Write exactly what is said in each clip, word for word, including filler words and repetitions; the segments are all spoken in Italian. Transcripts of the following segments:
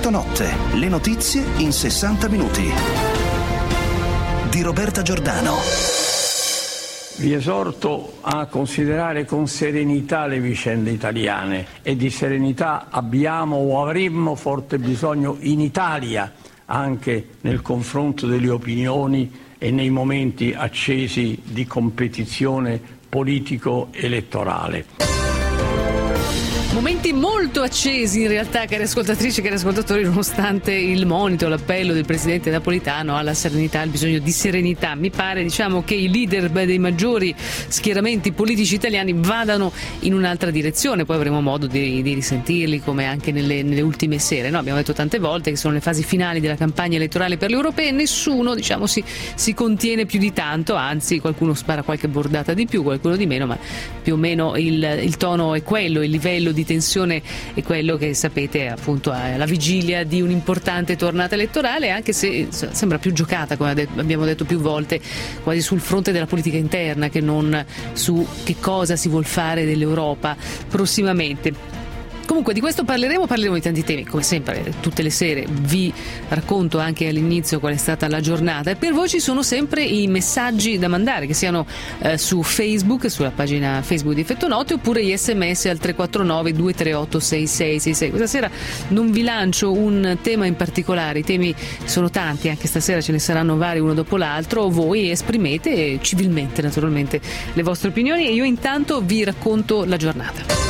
Effetto Notte, le notizie in sessanta minuti. Di Roberta Giordano. Vi esorto a considerare con serenità le vicende italiane, e di serenità abbiamo o avremmo forte bisogno in Italia, anche nel confronto delle opinioni e nei momenti accesi di competizione politico-elettorale. Momenti molto accesi in realtà, cari ascoltatrici e cari ascoltatori, nonostante il monito, l'appello del presidente Napolitano alla serenità, al bisogno di serenità. Mi pare, diciamo, che i leader dei maggiori schieramenti politici italiani vadano in un'altra direzione. Poi avremo modo di, di risentirli, come anche nelle, nelle ultime sere, no? Abbiamo detto tante volte che sono le fasi finali della campagna elettorale per le europee e nessuno, diciamo, si, si contiene più di tanto, anzi qualcuno spara qualche bordata di più, qualcuno di meno, ma più o meno il, il tono è quello, il livello di tensione è quello che sapete, appunto, alla vigilia di un'importante tornata elettorale, anche se sembra più giocata, come abbiamo detto più volte, quasi sul fronte della politica interna che non su che cosa si vuol fare dell'Europa prossimamente. Comunque di questo parleremo, parleremo di tanti temi, come sempre, tutte le sere vi racconto anche all'inizio qual è stata la giornata, e per voi ci sono sempre i messaggi da mandare, che siano eh, su Facebook, sulla pagina Facebook di Effetto Notte, oppure gli sms al tre quattro nove due tre otto sei sei sei sei. Questa sera non vi lancio un tema in particolare, i temi sono tanti, anche stasera ce ne saranno vari uno dopo l'altro, voi esprimete civilmente naturalmente le vostre opinioni e io intanto vi racconto la giornata.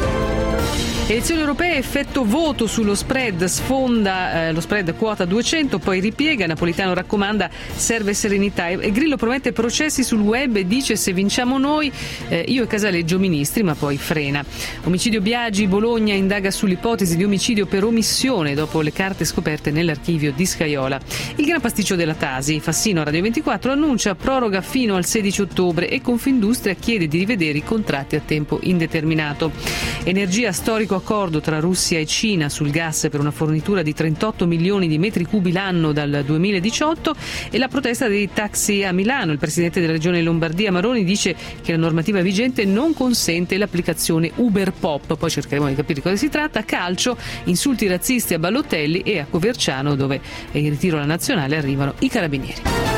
Elezioni europee, effetto voto sullo spread, sfonda eh, lo spread quota duecento, poi ripiega, Napolitano raccomanda serve serenità e, e Grillo promette processi sul web e dice se vinciamo noi eh, io e Casaleggio ministri, ma poi frena. Omicidio Biagi, Bologna indaga sull'ipotesi di omicidio per omissione dopo le carte scoperte nell'archivio di Scaiola. Il gran pasticcio della Tasi, Fassino Radio ventiquattro annuncia proroga fino al sedici ottobre e Confindustria chiede di rivedere i contratti a tempo indeterminato. Energia, storico accordo tra Russia e Cina sul gas per una fornitura di trentotto milioni di metri cubi l'anno dal duemiladiciotto, e la protesta dei taxi a Milano. Il presidente della regione Lombardia Maroni dice che la normativa vigente non consente l'applicazione Uber Pop. Poi cercheremo di capire di cosa si tratta. Calcio, insulti razzisti a Balotelli, e a Coverciano, dove in ritiro alla nazionale arrivano i carabinieri.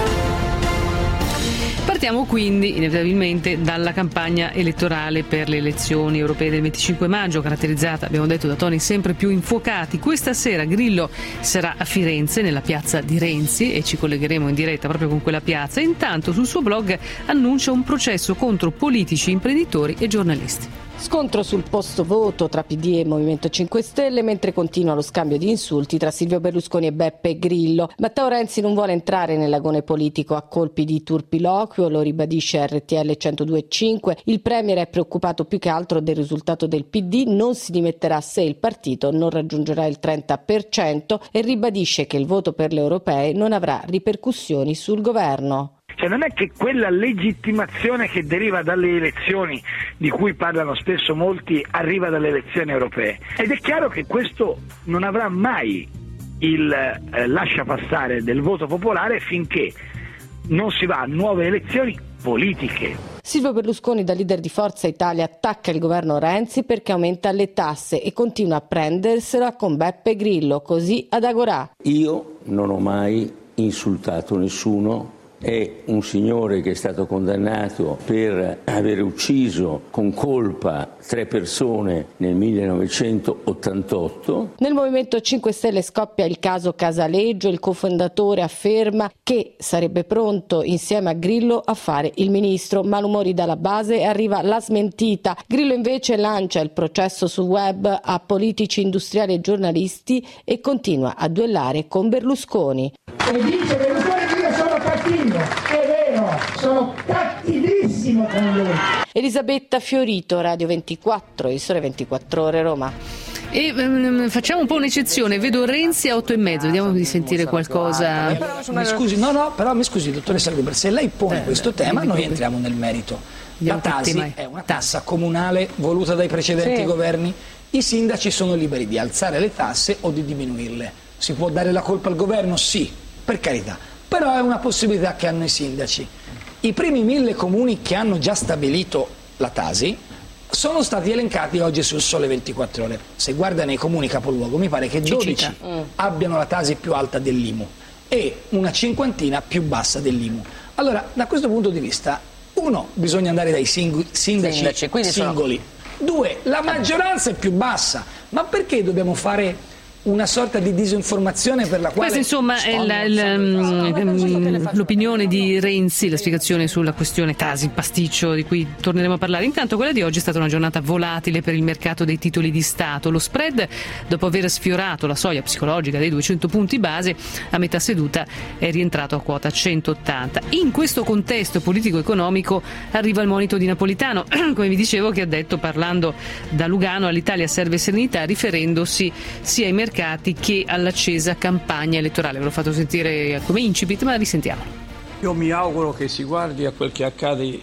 Partiamo quindi inevitabilmente dalla campagna elettorale per le elezioni europee del venticinque maggio, caratterizzata, abbiamo detto, da toni sempre più infuocati. Questa sera Grillo sarà a Firenze, nella piazza di Renzi, e ci collegheremo in diretta proprio con quella piazza. Intanto sul suo blog annuncia un processo contro politici, imprenditori e giornalisti. Scontro sul posto voto tra P D e Movimento cinque Stelle, mentre continua lo scambio di insulti tra Silvio Berlusconi e Beppe Grillo. Matteo Renzi non vuole entrare nell'agone politico a colpi di turpiloquio, lo ribadisce R T L centodue e cinque. Il premier è preoccupato più che altro del risultato del P D, non si dimetterà se il partito non raggiungerà il trenta per cento, e ribadisce che il voto per le europee non avrà ripercussioni sul governo. Cioè non è che quella legittimazione che deriva dalle elezioni, di cui parlano spesso molti, arriva dalle elezioni europee. Ed è chiaro che questo non avrà mai il eh, lascia passare del voto popolare finché non si va a nuove elezioni politiche. Silvio Berlusconi, da leader di Forza Italia, attacca il governo Renzi perché aumenta le tasse e continua a prendersela con Beppe Grillo, così ad Agorà. Io non ho mai insultato nessuno. È un signore che è stato condannato per aver ucciso con colpa tre persone nel millenovecentottantotto. Nel Movimento cinque Stelle scoppia il caso Casaleggio. Il cofondatore afferma che sarebbe pronto insieme a Grillo a fare il ministro. Malumori dalla base e arriva la smentita. Grillo invece lancia il processo sul web a politici, industriali e giornalisti e continua a duellare con Berlusconi. E dice Berlusconi che io sono cattivo, è vero, sono cattivissimo con lui. Elisabetta Fiorito, Radio ventiquattro, il Sole ventiquattro Ore, Roma. E um, facciamo un po' un'eccezione, vedo Renzi a otto e mezzo, vediamo di sentire qualcosa. Mi scusi, no, no, però mi scusi, dottoressa Gruber, se lei pone eh, questo tema, eh, noi entriamo nel merito. La Tasi è una tassa comunale voluta dai precedenti sì. governi. I sindaci sono liberi di alzare le tasse o di diminuirle. Si può dare la colpa al governo? Sì, per carità, però è una possibilità che hanno i sindaci. I primi mille comuni che hanno già stabilito la Tasi sono stati elencati oggi sul Sole ventiquattro Ore. Se guarda nei comuni capoluogo mi pare che dodici mm. abbiano la Tasi più alta dell'I M U e una cinquantina più bassa dell'I M U. Allora, da questo punto di vista, uno, bisogna andare dai sing- sindaci, sindaci singoli. Sono... Due, la maggioranza è più bassa. Ma perché dobbiamo fare una sorta di disinformazione per la quale... Questa insomma è la, la, la, l'opinione di Renzi, la spiegazione sulla questione Tasi, il pasticcio di cui torneremo a parlare. Intanto quella di oggi è stata una giornata volatile per il mercato dei titoli di Stato. Lo spread, dopo aver sfiorato la soglia psicologica dei duecento punti base, a metà seduta è rientrato a quota centottanta. In questo contesto politico-economico arriva il monito di Napolitano, come vi dicevo, che ha detto, parlando da Lugano, all'Italia serve serenità, riferendosi sia ai mercati che all'accesa campagna elettorale. Ve l'ho fatto sentire come incipit, ma risentiamolo. Io mi auguro che si guardi a quel che accade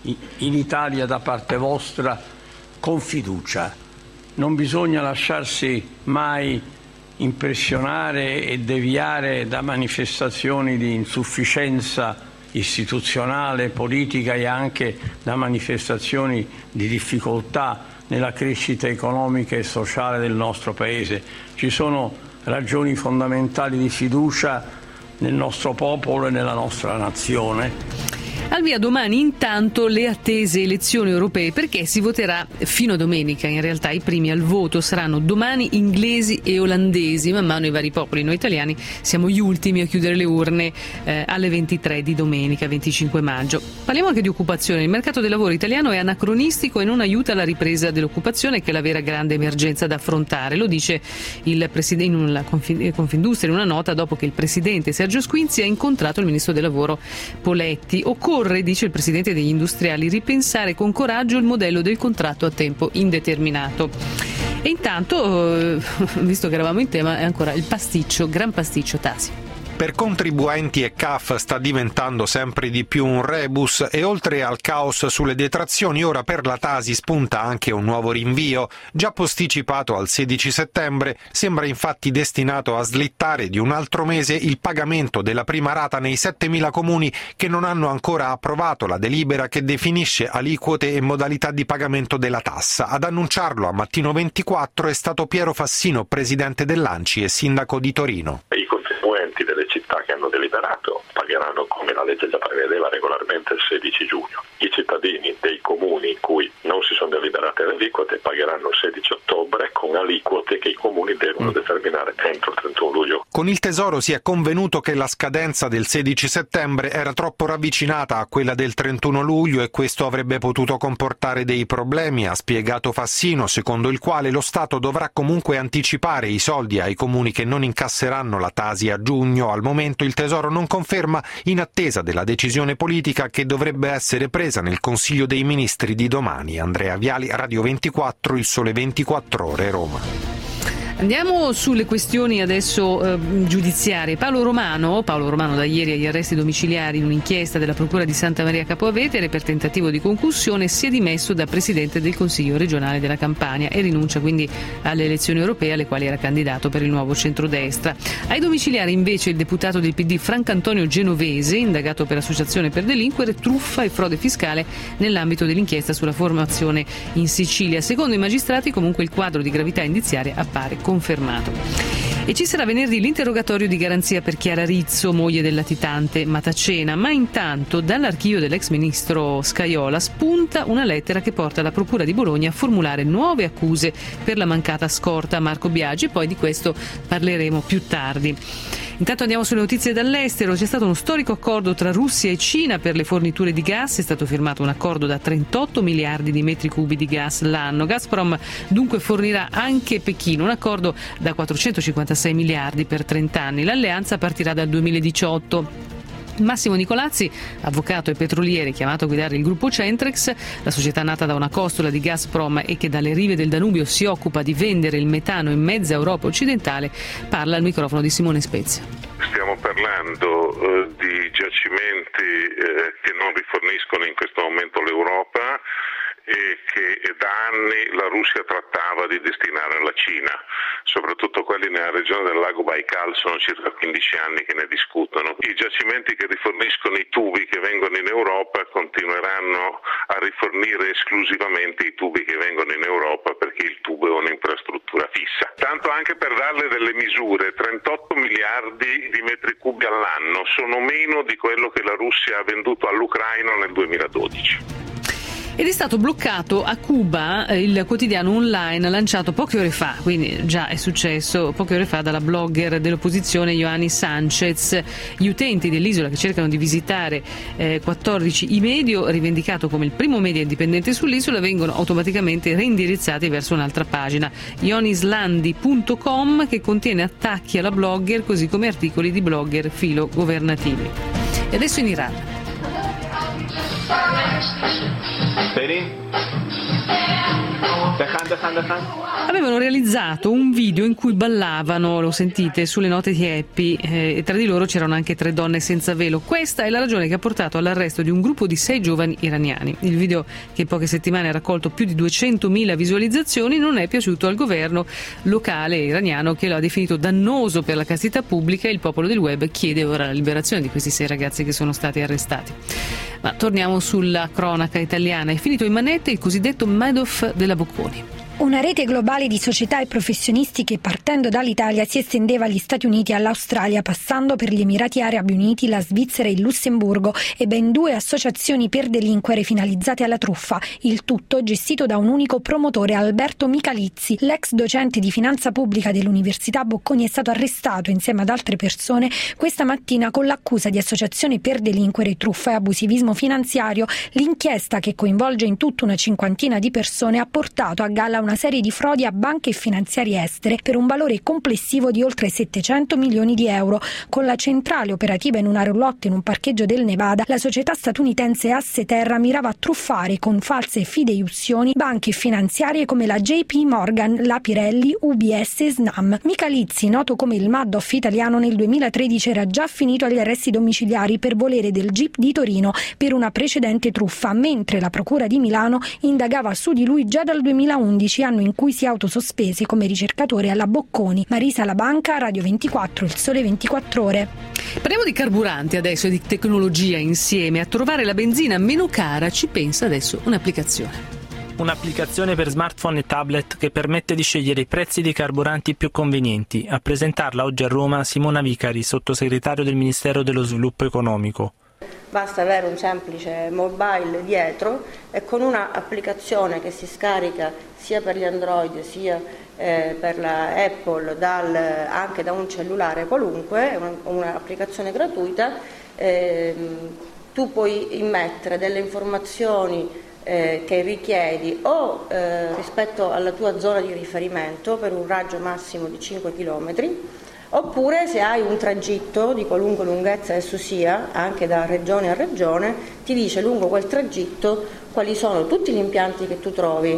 in Italia da parte vostra con fiducia. Non bisogna lasciarsi mai impressionare e deviare da manifestazioni di insufficienza istituzionale, politica e anche da manifestazioni di difficoltà nella crescita economica e sociale del nostro Paese. Ci sono ragioni fondamentali di fiducia nel nostro popolo e nella nostra nazione. Al via domani intanto le attese elezioni europee, perché si voterà fino a domenica. In realtà i primi al voto saranno domani inglesi e olandesi, man mano i vari popoli. Noi italiani siamo gli ultimi a chiudere le urne eh, alle ventitré di domenica venticinque maggio. Parliamo anche di occupazione. Il mercato del lavoro italiano è anacronistico e non aiuta la ripresa dell'occupazione, che è la vera grande emergenza da affrontare. Lo dice il presidente in una Confindustria in una nota dopo che il presidente Sergio Squinzi ha incontrato il ministro del lavoro Poletti. Occorre, dice il presidente degli industriali, ripensare con coraggio il modello del contratto a tempo indeterminato. E intanto, visto che eravamo in tema, è ancora il pasticcio, gran pasticcio Tasi. Per contribuenti e C A F sta diventando sempre di più un rebus e oltre al caos sulle detrazioni ora per la Tasi spunta anche un nuovo rinvio. Già posticipato al sedici settembre, sembra infatti destinato a slittare di un altro mese il pagamento della prima rata nei settemila comuni che non hanno ancora approvato la delibera che definisce aliquote e modalità di pagamento della tassa. Ad annunciarlo a Mattino ventiquattro è stato Piero Fassino, presidente dell'Anci e sindaco di Torino. I contribuenti delle città che hanno deliberato pagheranno, come la legge già prevedeva, regolarmente il sedici giugno. I cittadini dei comuni in cui non si sono deliberate le aliquote pagheranno il sedici ottobre con aliquote che i comuni devono determinare entro il trentuno luglio. Con il Tesoro si è convenuto che la scadenza del sedici settembre era troppo ravvicinata a quella del trentuno luglio e questo avrebbe potuto comportare dei problemi, ha spiegato Fassino, secondo il quale lo Stato dovrà comunque anticipare i soldi ai comuni che non incasseranno la Tasi a giugno. Al momento il Tesoro non conferma, in attesa della decisione politica che dovrebbe essere presa nel Consiglio dei Ministri di domani. Andrea Viali, Radio ventiquattro, Il Sole ventiquattro Ore, Roma. Andiamo sulle questioni adesso eh, giudiziarie. Paolo Romano, Paolo Romano da ieri agli arresti domiciliari in un'inchiesta della Procura di Santa Maria Capua Vetere per tentativo di concussione, si è dimesso da Presidente del Consiglio regionale della Campania e rinuncia quindi alle elezioni europee alle quali era candidato per il nuovo centrodestra. Ai domiciliari invece il deputato del P D Francantonio Genovese, indagato per associazione per delinquere, truffa e frode fiscale nell'ambito dell'inchiesta sulla formazione in Sicilia. Secondo i magistrati comunque il quadro di gravità indiziaria appare confermato. E ci sarà venerdì l'interrogatorio di garanzia per Chiara Rizzo, moglie del latitante Matacena, ma intanto dall'archivio dell'ex ministro Scajola spunta una lettera che porta la Procura di Bologna a formulare nuove accuse per la mancata scorta a Marco Biagi, e poi di questo parleremo più tardi. Intanto andiamo sulle notizie dall'estero. C'è stato uno storico accordo tra Russia e Cina per le forniture di gas. È stato firmato un accordo da trentotto miliardi di metri cubi di gas l'anno. Gazprom dunque fornirà anche Pechino, un accordo da quattrocentocinquantasei miliardi per trenta anni. L'alleanza partirà dal duemiladiciotto. Massimo Nicolazzi, avvocato e petroliere chiamato a guidare il gruppo Centrex, la società nata da una costola di Gazprom e che dalle rive del Danubio si occupa di vendere il metano in mezza Europa occidentale, parla al microfono di Simone Spezia. Stiamo parlando eh, di giacimenti eh, che non riforniscono in questo momento l'Europa e che da anni la Russia trattava di destinare alla Cina, soprattutto quelli nella regione del lago Baikal sono circa quindici anni che ne discutono. I giacimenti che riforniscono i tubi che vengono in Europa continueranno a rifornire esclusivamente i tubi che vengono in Europa, perché il tubo è un'infrastruttura fissa. Tanto anche per darle delle misure, trentotto miliardi di metri cubi all'anno sono meno di quello che la Russia ha venduto all'Ucraina nel duemiladodici. Ed è stato bloccato a Cuba il quotidiano online lanciato poche ore fa, quindi già è successo poche ore fa, dalla blogger dell'opposizione Ioannis Sanchez. Gli utenti dell'isola che cercano di visitare eh, quattordici iMedio, rivendicato come il primo media indipendente sull'isola, vengono automaticamente reindirizzati verso un'altra pagina, ionislandi punto com, che contiene attacchi alla blogger così come articoli di blogger filogovernativi. E adesso in Iran. بریم بخند بخند بخند Avevano realizzato un video in cui ballavano, lo sentite, sulle note di Happy, eh, e tra di loro c'erano anche tre donne senza velo. Questa è la ragione che ha portato all'arresto di un gruppo di sei giovani iraniani. Il video, che in poche settimane ha raccolto più di duecentomila visualizzazioni, non è piaciuto al governo locale iraniano, che lo ha definito dannoso per la castità pubblica, e il popolo del web chiede ora la liberazione di questi sei ragazzi che sono stati arrestati. Ma torniamo sulla cronaca italiana. È finito in manette il cosiddetto Madoff della Bocconi. Una rete globale di società e professionisti che, partendo dall'Italia, si estendeva agli Stati Uniti e all'Australia, passando per gli Emirati Arabi Uniti, la Svizzera e il Lussemburgo, e ben due associazioni per delinquere finalizzate alla truffa. Il tutto gestito da un unico promotore, Alberto Michalizzi. L'ex docente di finanza pubblica dell'Università Bocconi è stato arrestato insieme ad altre persone questa mattina con l'accusa di associazione per delinquere, truffa e abusivismo finanziario. L'inchiesta, che coinvolge in tutto una cinquantina di persone, ha portato a galla una una serie di frodi a banche e finanziarie estere per un valore complessivo di oltre settecento milioni di euro. Con la centrale operativa in una roulotte in un parcheggio del Nevada, la società statunitense Asse Terra mirava a truffare con false fideiussioni banche finanziarie come la J P Morgan, la Pirelli, U B S e Snam. Michalizzi, noto come il Madoff italiano, nel duemilatredici era già finito agli arresti domiciliari per volere del G I P di Torino per una precedente truffa, mentre la Procura di Milano indagava su di lui già dal duemilaundici, anno in cui si è autosospese come ricercatore alla Bocconi. Marisa Labanca, Radio ventiquattro, Il Sole ventiquattro Ore. Parliamo di carburanti adesso e di tecnologia insieme. A trovare la benzina meno cara ci pensa adesso un'applicazione. Un'applicazione per smartphone e tablet che permette di scegliere i prezzi dei carburanti più convenienti. A presentarla oggi a Roma Simona Vicari, sottosegretario del Ministero dello Sviluppo Economico. Basta avere un semplice mobile dietro e con una applicazione che si scarica sia per gli Android sia eh, per la Apple dal, anche da un cellulare qualunque, un'applicazione gratuita, eh, tu puoi immettere delle informazioni eh, che richiedi o eh, rispetto alla tua zona di riferimento per un raggio massimo di cinque chilometri, oppure se hai un tragitto di qualunque lunghezza esso sia, anche da regione a regione, ti dice lungo quel tragitto quali sono tutti gli impianti che tu trovi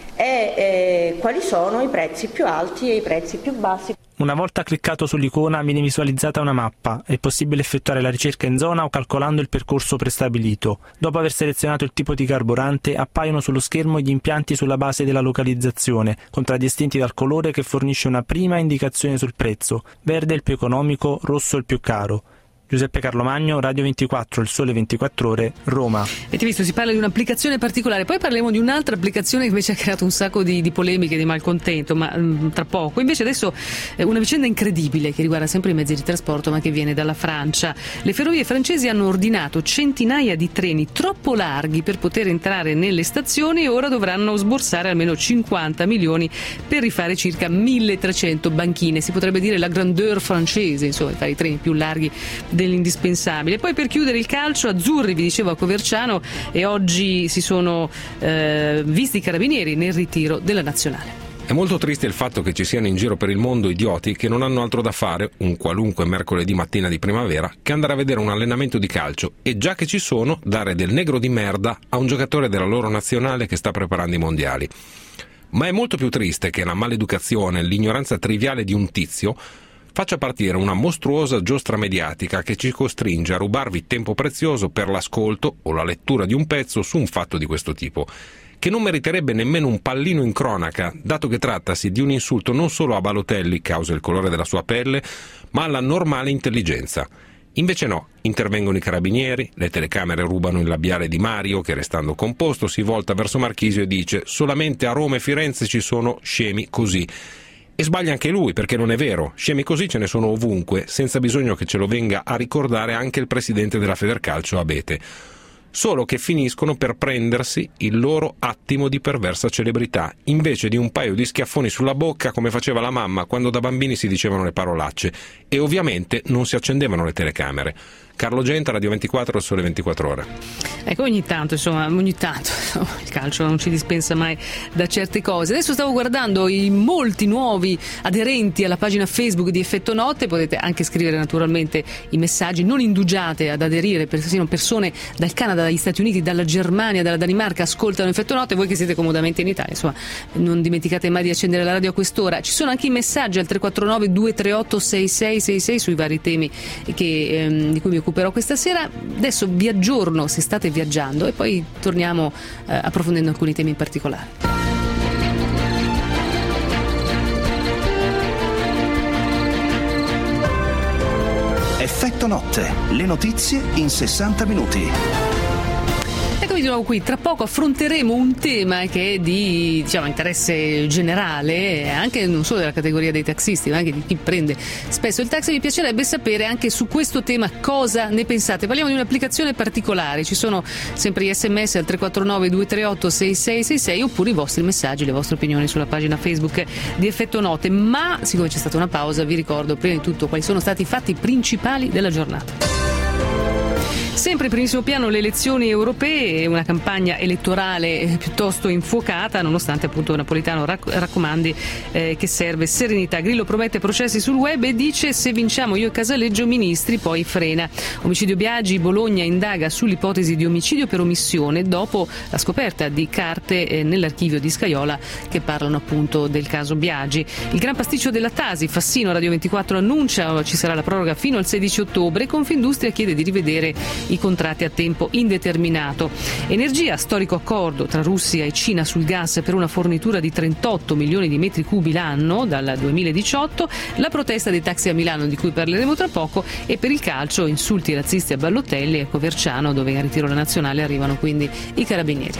e eh, quali sono i prezzi più alti e i prezzi più bassi. Una volta cliccato sull'icona viene visualizzata una mappa. È possibile effettuare la ricerca in zona o calcolando il percorso prestabilito. Dopo aver selezionato il tipo di carburante, appaiono sullo schermo gli impianti sulla base della localizzazione, contraddistinti dal colore che fornisce una prima indicazione sul prezzo: verde il più economico, rosso il più caro. Giuseppe Carlomagno, Radio ventiquattro, Il Sole ventiquattro Ore, Roma. Avete visto, si parla di un'applicazione particolare, poi parliamo di un'altra applicazione che invece ha creato un sacco di, di polemiche, di malcontento, ma mh, tra poco. Invece adesso eh, una vicenda incredibile che riguarda sempre i mezzi di trasporto, ma che viene dalla Francia. Le ferrovie francesi hanno ordinato centinaia di treni troppo larghi per poter entrare nelle stazioni e ora dovranno sborsare almeno cinquanta milioni per rifare circa milletrecento banchine. Si potrebbe dire la grandeur francese, insomma, fare i treni più larghi dell'indispensabile. Poi, per chiudere il calcio, azzurri, vi dicevo, a Coverciano, e oggi si sono eh, visti i carabinieri nel ritiro della nazionale. È molto triste il fatto che ci siano in giro per il mondo idioti che non hanno altro da fare un qualunque mercoledì mattina di primavera che andare a vedere un allenamento di calcio e, già che ci sono, dare del negro di merda a un giocatore della loro nazionale che sta preparando i mondiali. Ma è molto più triste che la maleducazione, l'ignoranza triviale di un tizio faccia partire una mostruosa giostra mediatica che ci costringe a rubarvi tempo prezioso per l'ascolto o la lettura di un pezzo su un fatto di questo tipo, che non meriterebbe nemmeno un pallino in cronaca, dato che trattasi di un insulto non solo a Balotelli, causa il colore della sua pelle, ma alla normale intelligenza. Invece no, intervengono i carabinieri, le telecamere rubano il labiale di Mario che, restando composto, si volta verso Marchisio e dice «Solamente a Roma e Firenze ci sono scemi così». E sbaglia anche lui, perché non è vero, scemi così ce ne sono ovunque, senza bisogno che ce lo venga a ricordare anche il presidente della Federcalcio Abete. Solo che finiscono per prendersi il loro attimo di perversa celebrità, invece di un paio di schiaffoni sulla bocca come faceva la mamma quando da bambini si dicevano le parolacce, e ovviamente non si accendevano le telecamere. Carlo Genta, Radio ventiquattro, Sole ventiquattro Ore. Ecco, ogni tanto, insomma, ogni tanto insomma, il calcio non ci dispensa mai da certe cose. Adesso stavo guardando i molti nuovi aderenti alla pagina Facebook di Effetto Notte, potete anche scrivere naturalmente i messaggi, non indugiate ad aderire, persino persone dal Canada, dagli Stati Uniti, dalla Germania, dalla Danimarca ascoltano Effetto Notte, voi che siete comodamente in Italia, insomma, non dimenticate mai di accendere la radio a quest'ora. Ci sono anche i messaggi al tre quattro nove due tre otto sei sei sei sei sui vari temi che, ehm, di cui mi occuperò questa sera. Adesso vi aggiorno se state viaggiando e poi torniamo eh, approfondendo alcuni temi in particolare. Effetto Notte, le notizie in sessanta minuti. Eccomi di nuovo qui, tra poco affronteremo un tema che è di, diciamo, interesse generale, anche non solo della categoria dei taxisti, ma anche di chi prende spesso il taxi. Mi piacerebbe sapere anche su questo tema cosa ne pensate. Parliamo di un'applicazione particolare, ci sono sempre gli sms al tre quattro nove due tre otto sei sei sei sei oppure i vostri messaggi, le vostre opinioni sulla pagina Facebook di Effetto Notte. Ma siccome c'è stata una pausa, vi ricordo prima di tutto quali sono stati i fatti principali della giornata. Sempre in primissimo piano le elezioni europee, una campagna elettorale piuttosto infuocata, nonostante appunto Napolitano raccomandi eh, che serve serenità. Grillo promette processi sul web e dice: se vinciamo io e Casaleggio ministri, poi frena. Omicidio Biagi, Bologna indaga sull'ipotesi di omicidio per omissione dopo la scoperta di carte eh, nell'archivio di Scaiola che parlano appunto del caso Biagi. Il gran pasticcio della Tasi, Fassino, Radio ventiquattro annuncia ci sarà la proroga fino al sedici ottobre, Confindustria chiede di rivedere i contratti a tempo indeterminato. Energia, storico accordo tra Russia e Cina sul gas per una fornitura di trentotto milioni di metri cubi l'anno dal duemiladiciotto, la protesta dei taxi a Milano di cui parleremo tra poco, e per il calcio insulti razzisti a Ballotelli e Coverciano, dove a ritiro la nazionale arrivano quindi i carabinieri.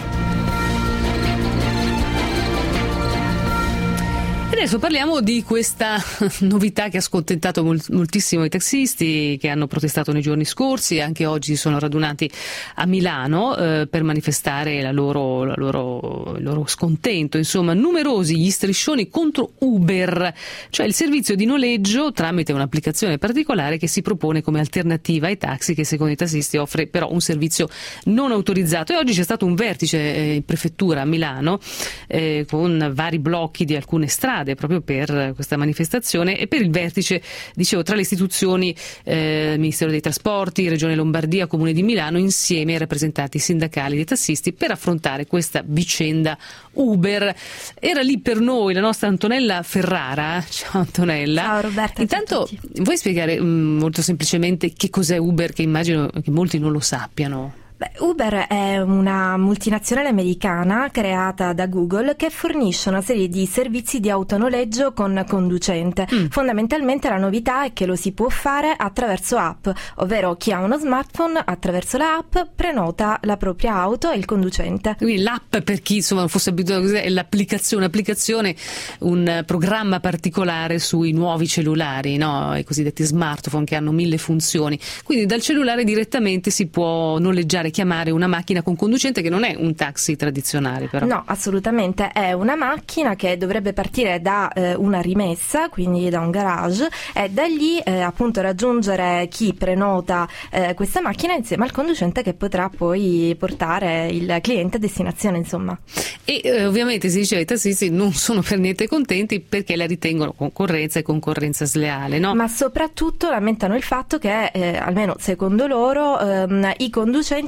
Adesso parliamo di questa novità che ha scontentato moltissimo i taxisti che hanno protestato nei giorni scorsi. Anche oggi si sono radunati a Milano eh, per manifestare la loro, la loro, il loro scontento. Insomma, numerosi gli striscioni contro Uber, cioè il servizio di noleggio tramite un'applicazione particolare che si propone come alternativa ai taxi, che secondo i tassisti offre però un servizio non autorizzato. E oggi c'è stato un vertice eh, in prefettura a Milano eh, con vari blocchi di alcune strade proprio per questa manifestazione, e per il vertice, dicevo, tra le istituzioni eh, Ministero dei Trasporti, Regione Lombardia, Comune di Milano, insieme ai rappresentanti sindacali dei tassisti, per affrontare questa vicenda Uber. Era lì per noi la nostra Antonella Ferrara. Ciao Antonella. Ciao Roberta. Intanto vuoi spiegare mh, molto semplicemente che cos'è Uber, che immagino che molti non lo sappiano? Beh, Uber è una multinazionale americana creata da Google che fornisce una serie di servizi di autonoleggio con conducente. Mm. Fondamentalmente la novità è che lo si può fare attraverso app, ovvero chi ha uno smartphone attraverso la app prenota la propria auto e il conducente. Quindi l'app, per chi insomma non fosse abituato così, è l'applicazione, un'applicazione, un programma particolare sui nuovi cellulari, no? I cosiddetti smartphone che hanno mille funzioni. Quindi dal cellulare direttamente si può noleggiare, chiamare una macchina con conducente, che non è un taxi tradizionale però. No, assolutamente, è una macchina che dovrebbe partire da eh, una rimessa, quindi da un garage, e da lì eh, appunto raggiungere chi prenota eh, questa macchina insieme al conducente, che potrà poi portare il cliente a destinazione, insomma. E eh, ovviamente si diceva i tassisti non sono per niente contenti perché la ritengono concorrenza e concorrenza sleale, no? Ma soprattutto lamentano il fatto che eh, almeno secondo loro ehm, i conducenti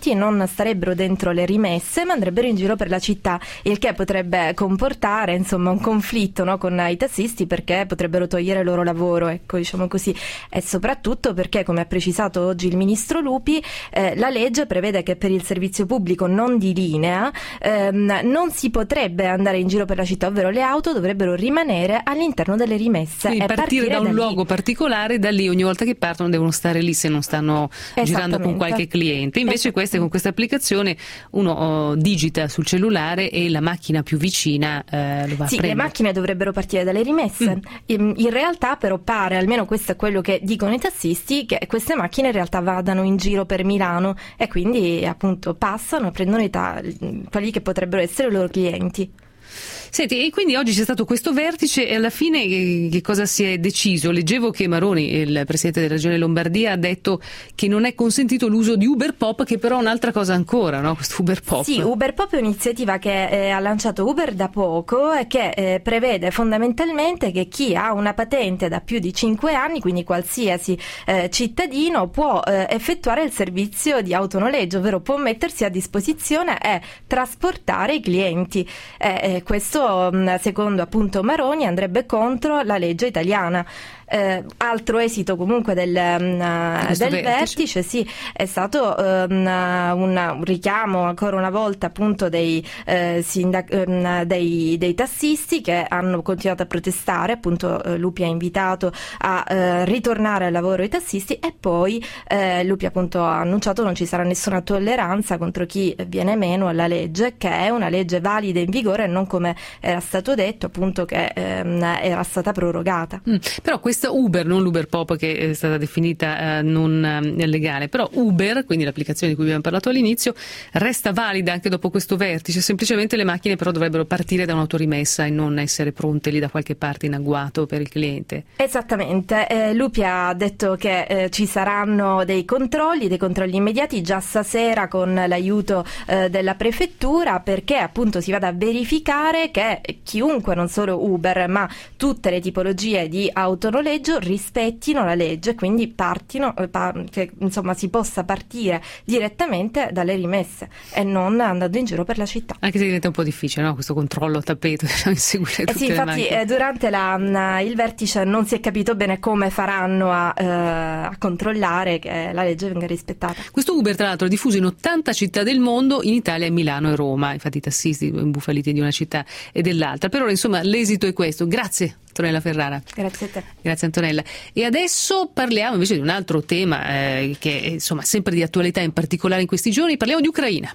clienti non starebbero dentro le rimesse ma andrebbero in giro per la città, il che potrebbe comportare insomma un conflitto, no, con i tassisti, perché potrebbero togliere il loro lavoro, ecco, diciamo così, e soprattutto perché, come ha precisato oggi il ministro Lupi, eh, la legge prevede che per il servizio pubblico non di linea ehm, non si potrebbe andare in giro per la città, ovvero le auto dovrebbero rimanere all'interno delle rimesse. Quindi e partire, partire da un da luogo lì. particolare, da lì ogni volta che partono devono stare lì se non stanno girando con qualche cliente. Invece queste, con questa applicazione uno oh, digita sul cellulare e la macchina più vicina eh, lo va Sì, a prendere. le macchine dovrebbero partire dalle rimesse. Mm. In, in realtà però pare, almeno questo è quello che dicono i tassisti, che queste macchine in realtà vadano in giro per Milano e quindi appunto passano, prendono i ta- quelli che potrebbero essere i loro clienti. Senti, e quindi oggi c'è stato questo vertice e alla fine che, che cosa si è deciso? Leggevo che Maroni, il presidente della Regione Lombardia, ha detto che non è consentito l'uso di Uber Pop, che però è un'altra cosa ancora, no? Questo Uber Pop. Sì, Uber Pop è un'iniziativa che eh, ha lanciato Uber da poco e che eh, prevede fondamentalmente che chi ha una patente da più di cinque anni, quindi qualsiasi eh, cittadino, può eh, effettuare il servizio di autonoleggio, ovvero può mettersi a disposizione e trasportare i clienti. Eh, eh, questo secondo appunto Maroni andrebbe contro la legge italiana. Eh, altro esito comunque del, um, del vertice. vertice sì, è stato um, un, un richiamo ancora una volta appunto dei, eh, sindac- um, dei, dei tassisti che hanno continuato a protestare. Appunto eh, Lupi ha invitato a eh, ritornare al lavoro i tassisti e poi eh, Lupi appunto ha annunciato non ci sarà nessuna tolleranza contro chi viene meno alla legge, che è una legge valida in vigore e non come era stato detto appunto che ehm, era stata prorogata. Mm, però questa Uber, non l'Uber Pop che è stata definita eh, non eh, legale, però Uber, quindi l'applicazione di cui abbiamo parlato all'inizio, resta valida anche dopo questo vertice, semplicemente le macchine però dovrebbero partire da un'autorimessa e non essere pronte lì da qualche parte in agguato per il cliente. Esattamente, eh, Lupi ha detto che eh, ci saranno dei controlli, dei controlli immediati già stasera con l'aiuto eh, della prefettura, perché appunto si vada a verificare che chiunque, non solo Uber ma tutte le tipologie di autonoleggio rispettino la legge, quindi partino, che insomma si possa partire direttamente dalle rimesse e non andando in giro per la città. Anche se diventa un po' difficile, no? Questo controllo a tappeto, inseguire tutte eh sì, le infatti macchine. Eh, durante la, il vertice non si è capito bene come faranno a, eh, a controllare che la legge venga rispettata. Questo Uber tra l'altro è diffuso in ottanta città del mondo, in Italia, Milano e Roma, infatti i tassisti imbufaliti di una città e dell'altra. Per ora insomma l'esito è questo. Grazie Antonella Ferrara. Grazie a te. Grazie Antonella. E adesso parliamo invece di un altro tema eh, che è insomma sempre di attualità, in particolare in questi giorni, parliamo di Ucraina.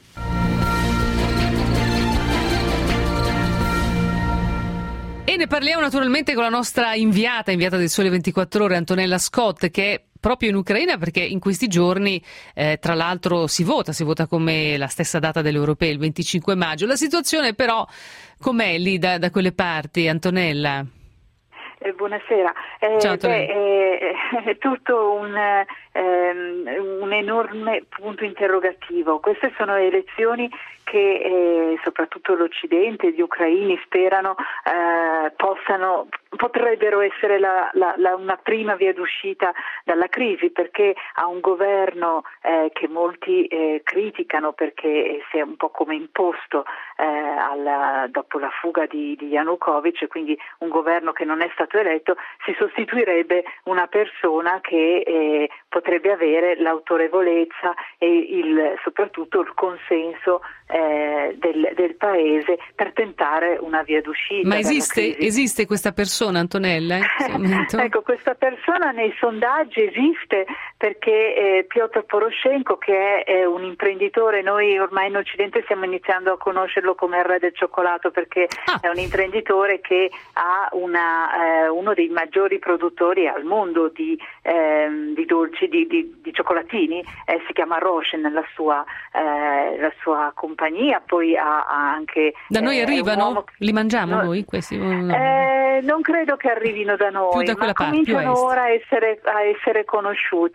E ne parliamo naturalmente con la nostra inviata, inviata del Sole ventiquattro Ore, Antonella Scott, che è proprio in Ucraina perché in questi giorni eh, tra l'altro si vota, si vota come la stessa data delle europee, il venticinque maggio. La situazione però com'è lì da, da quelle parti, Antonella? Eh, buonasera. Eh, Ciao, beh, eh, è tutto un, ehm, un enorme punto interrogativo. Queste sono elezioni che eh, soprattutto l'Occidente, gli ucraini sperano eh, possano, potrebbero essere la, la, la, una prima via d'uscita dalla crisi, perché ha un governo eh, che molti eh, criticano perché si è un po' come imposto eh, alla, dopo la fuga di, di Yanukovych, quindi un governo che non è stato eletto, si sostituirebbe una persona che eh, potrebbe avere l'autorevolezza e il, soprattutto il consenso eh, del, del paese per tentare una via d'uscita. Ma esiste, esiste questa persona, Antonella? Eh? Ecco, questa persona nei sondaggi esiste perché eh, Piotr Poroshenko, che è, è un imprenditore, noi ormai in Occidente stiamo iniziando a conoscerlo come il re del cioccolato, perché ah. è un imprenditore che ha una, eh, uno dei maggiori produttori al mondo di, eh, di dolci, di, di, di cioccolatini, eh, si chiama Rochen, la sua, eh, la sua compagnia, poi ha, ha anche... Da noi eh, arrivano? uomo... Li mangiamo no, noi questi? No. Eh, non credo che arrivino da noi, da ma parte, cominciano ora a essere, a essere conosciuti. Mm.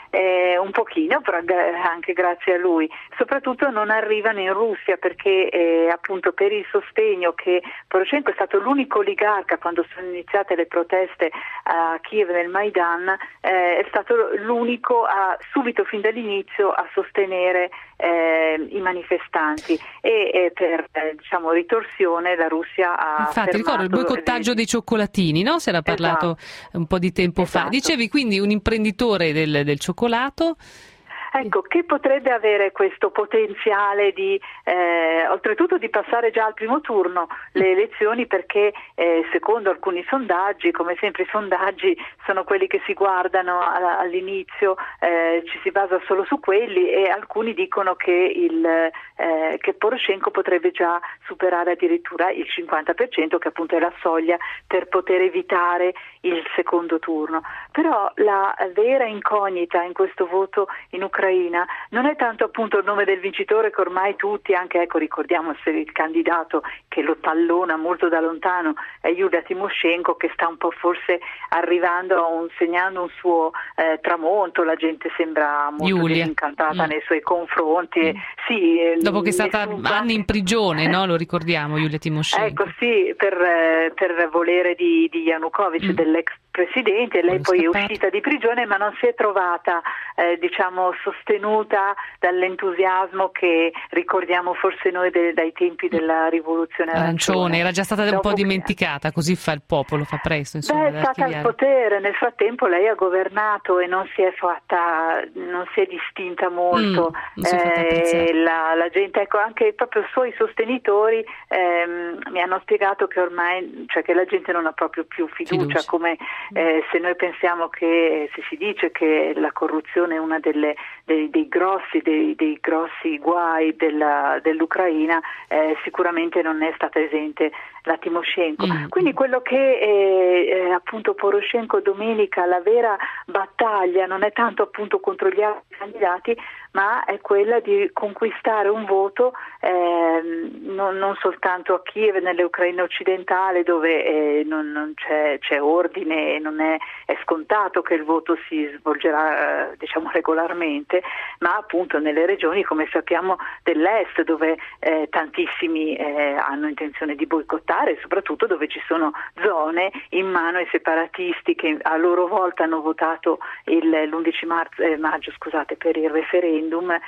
eh, un pochino, però anche grazie a lui. Soprattutto non arrivano in Russia perché eh, appunto per il sostegno che Poroshenko è stato l'unico oligarca quando sono iniziate le proteste a Kiev nel Maidan, eh, è stato l'unico a subito fin dall'inizio a sostenere eh, i manifestanti e, e per eh, diciamo ritorsione la Russia ha Infatti fermato, ricordo il boicottaggio dei cioccolatini, no? Si era parlato esatto. un po' di tempo esatto. fa. Dicevi quindi un imprenditore del, del cioccolato. Ecco, che potrebbe avere questo potenziale di, eh, oltretutto di passare già al primo turno le elezioni perché eh, secondo alcuni sondaggi, come sempre i sondaggi sono quelli che si guardano all'inizio, eh, ci si basa solo su quelli e alcuni dicono che, il, eh, che Poroshenko potrebbe già superare addirittura il cinquanta per cento che appunto è la soglia per poter evitare il secondo turno. Però la vera incognita in questo voto in Ucraina non è tanto appunto il nome del vincitore che ormai tutti, anche ecco ricordiamo se il candidato che lo tallona molto da lontano è Yulia Tymoshenko che sta un po' forse arrivando a un, segnando un suo eh, tramonto, la gente sembra molto disincantata mm. nei suoi confronti. Mm. Sì, dopo che è stata nessuno... anni in prigione, no? Lo ricordiamo Yulia Tymoshenko. Ecco sì, per, per volere di, di Yanukovych, mm. dell'ex presidente, lei poi è uscita di prigione ma non si è trovata eh, diciamo sostenuta dall'entusiasmo che ricordiamo forse noi de- dai tempi della rivoluzione arancione. arancione era già stata Dopo un po' dimenticata, così fa il popolo, fa presto insomma. Beh, è stata al potere, nel frattempo lei ha governato e non si è fatta, non si è distinta molto, mm, eh, la, la gente, ecco anche proprio i suoi sostenitori ehm, mi hanno spiegato che ormai, cioè che la gente non ha proprio più fiducia, fiducia. come Eh, se noi pensiamo che, se si dice che la corruzione è una delle, dei, dei grossi dei, dei grossi guai della, dell'Ucraina, eh, sicuramente non è stata esente la Tymoshenko. Mm. Quindi quello che eh, eh, appunto Poroshenko domenica, la vera battaglia non è tanto appunto contro gli altri candidati, ma è quella di conquistare un voto eh, non, non soltanto a Kiev, nell'Ucraina occidentale dove eh, non, non c'è, c'è ordine e non è, è scontato che il voto si svolgerà eh, diciamo regolarmente, ma appunto nelle regioni come sappiamo dell'est dove eh, tantissimi eh, hanno intenzione di boicottare e soprattutto dove ci sono zone in mano ai separatisti che a loro volta hanno votato il, l'undici marzo, eh, maggio scusate, per il referendum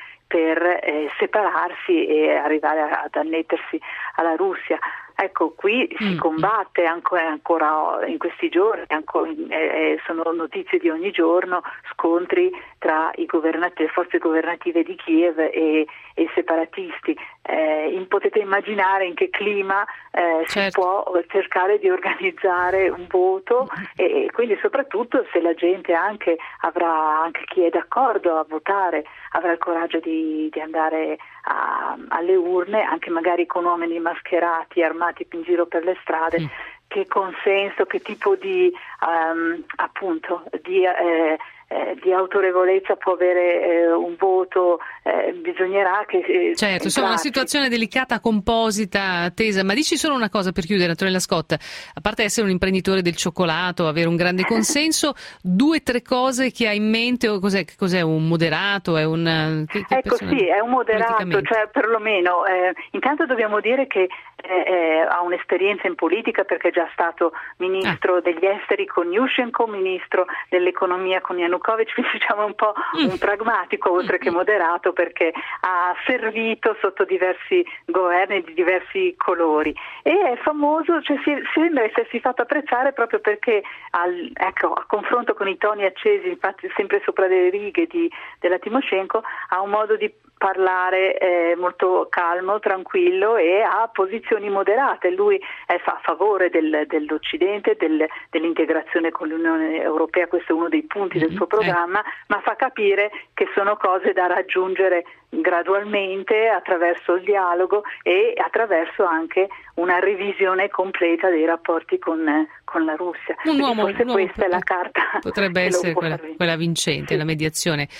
per eh, separarsi e arrivare a, ad annettersi alla Russia. Ecco, qui si mm. combatte ancora, ancora in questi giorni, ancora, eh, sono notizie di ogni giorno, scontri tra i governati, le forze governative di Kiev e, e i separatisti. Eh, in, potete immaginare in che clima eh, certo. si può cercare di organizzare un voto e, e quindi soprattutto se la gente anche avrà, anche chi è d'accordo a votare, avrà il coraggio di, di andare a, alle urne, anche magari con uomini mascherati, armati in giro per le strade, mm. che consenso, che tipo di um, appunto di, eh, eh, di autorevolezza può avere eh, un voto, eh, bisognerà che eh, certo, insomma una situazione delicata, composita, tesa. Ma dici solo una cosa per chiudere, Antonella Scott, a parte essere un imprenditore del cioccolato, avere un grande consenso, due tre cose che ha in mente, o cos'è, cos'è un moderato, è un che, che ecco sì, è un moderato, cioè perlomeno eh, intanto dobbiamo dire che eh, eh, ha un'esperienza in politica perché è già stato ministro ah. degli esteri con Yushchenko, ministro dell'economia con Yanukovych, quindi diciamo un po' mm. un pragmatico oltre che moderato perché ha servito sotto diversi governi di diversi colori e è famoso, cioè si, sembra essersi fatto apprezzare proprio perché al, ecco, a confronto con i toni accesi, infatti sempre sopra le righe di, della Tymoshenko, ha un modo di parlare eh, molto calmo, tranquillo e ha posizioni moderate. Lui è a favore del, dell'Occidente, del, dell'integrazione con l'Unione Europea, questo è uno dei punti del suo programma, ma fa capire che sono cose da raggiungere gradualmente attraverso il dialogo e attraverso anche una revisione completa dei rapporti con, con la Russia. Un uomo, forse un uomo questa è la carta. Potrebbe essere quella, quella vincente, sì. La mediazione.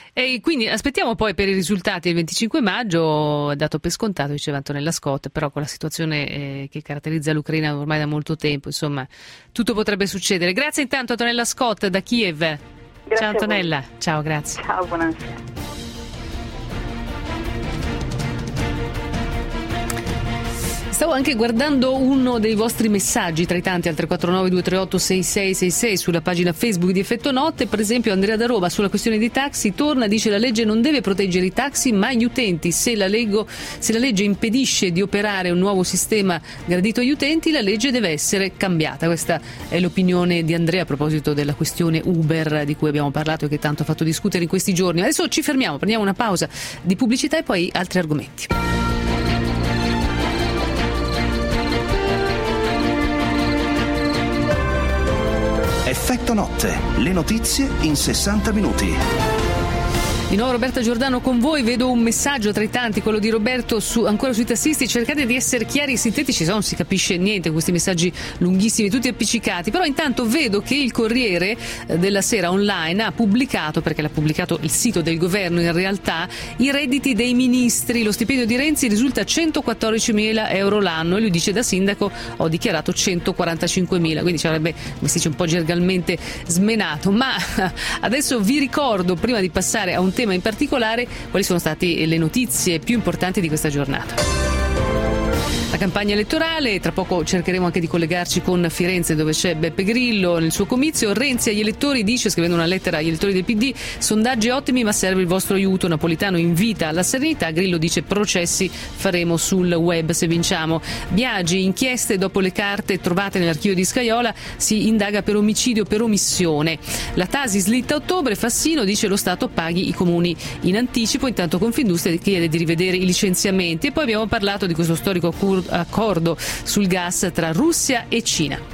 E quindi aspettiamo poi per i risultati del venticinque maggio, dato per scontato, diceva Antonella Scott, però con la situazione eh, che caratterizza l'Ucraina ormai da molto tempo, insomma, tutto potrebbe succedere. Grazie intanto Antonella Scott da Kiev. Grazie ciao Antonella, ciao, grazie. Ciao, buonasera. Stavo anche guardando uno dei vostri messaggi tra i tanti al tre quattro nove due tre otto sei sei sei sei sulla pagina Facebook di Effetto Notte. Per esempio Andrea da Roma sulla questione dei taxi torna, dice: la legge non deve proteggere i taxi ma gli utenti. Se la, leggo, se la legge impedisce di operare un nuovo sistema gradito agli utenti, la legge deve essere cambiata. Questa è l'opinione di Andrea a proposito della questione Uber di cui abbiamo parlato e che tanto ha fatto discutere in questi giorni. Adesso ci fermiamo, prendiamo una pausa di pubblicità e poi altri argomenti. Effetto Notte, le notizie in sessanta minuti. Di nuovo Roberta Giordano con voi. Vedo un messaggio tra i tanti, quello di Roberto su, ancora sui tassisti: cercate di essere chiari e sintetici, se no non si capisce niente con questi messaggi lunghissimi, tutti appiccicati. Però intanto vedo che il Corriere della Sera online ha pubblicato, perché l'ha pubblicato il sito del governo in realtà, i redditi dei ministri. Lo stipendio di Renzi risulta centoquattordicimila euro l'anno e lui dice: da sindaco ho dichiarato centoquarantacinquemila, quindi ci avrebbe, come si dice un po' gergalmente, smenato. Ma adesso vi ricordo, prima di passare a un tema in particolare, quali sono state le notizie più importanti di questa giornata. La campagna elettorale, tra poco cercheremo anche di collegarci con Firenze dove c'è Beppe Grillo nel suo comizio. Renzi agli elettori dice, scrivendo una lettera agli elettori del P D: sondaggi ottimi ma serve il vostro aiuto. Napolitano invita alla serenità, Grillo dice: processi faremo sul web se vinciamo. Biagi, inchieste dopo le carte trovate nell'archivio di Scajola, si indaga per omicidio per omissione. La Tasi slitta a ottobre, Fassino dice lo Stato paghi i comuni in anticipo, intanto Confindustria chiede di rivedere i licenziamenti. E poi abbiamo parlato di questo storico accordo sul gas tra Russia e Cina.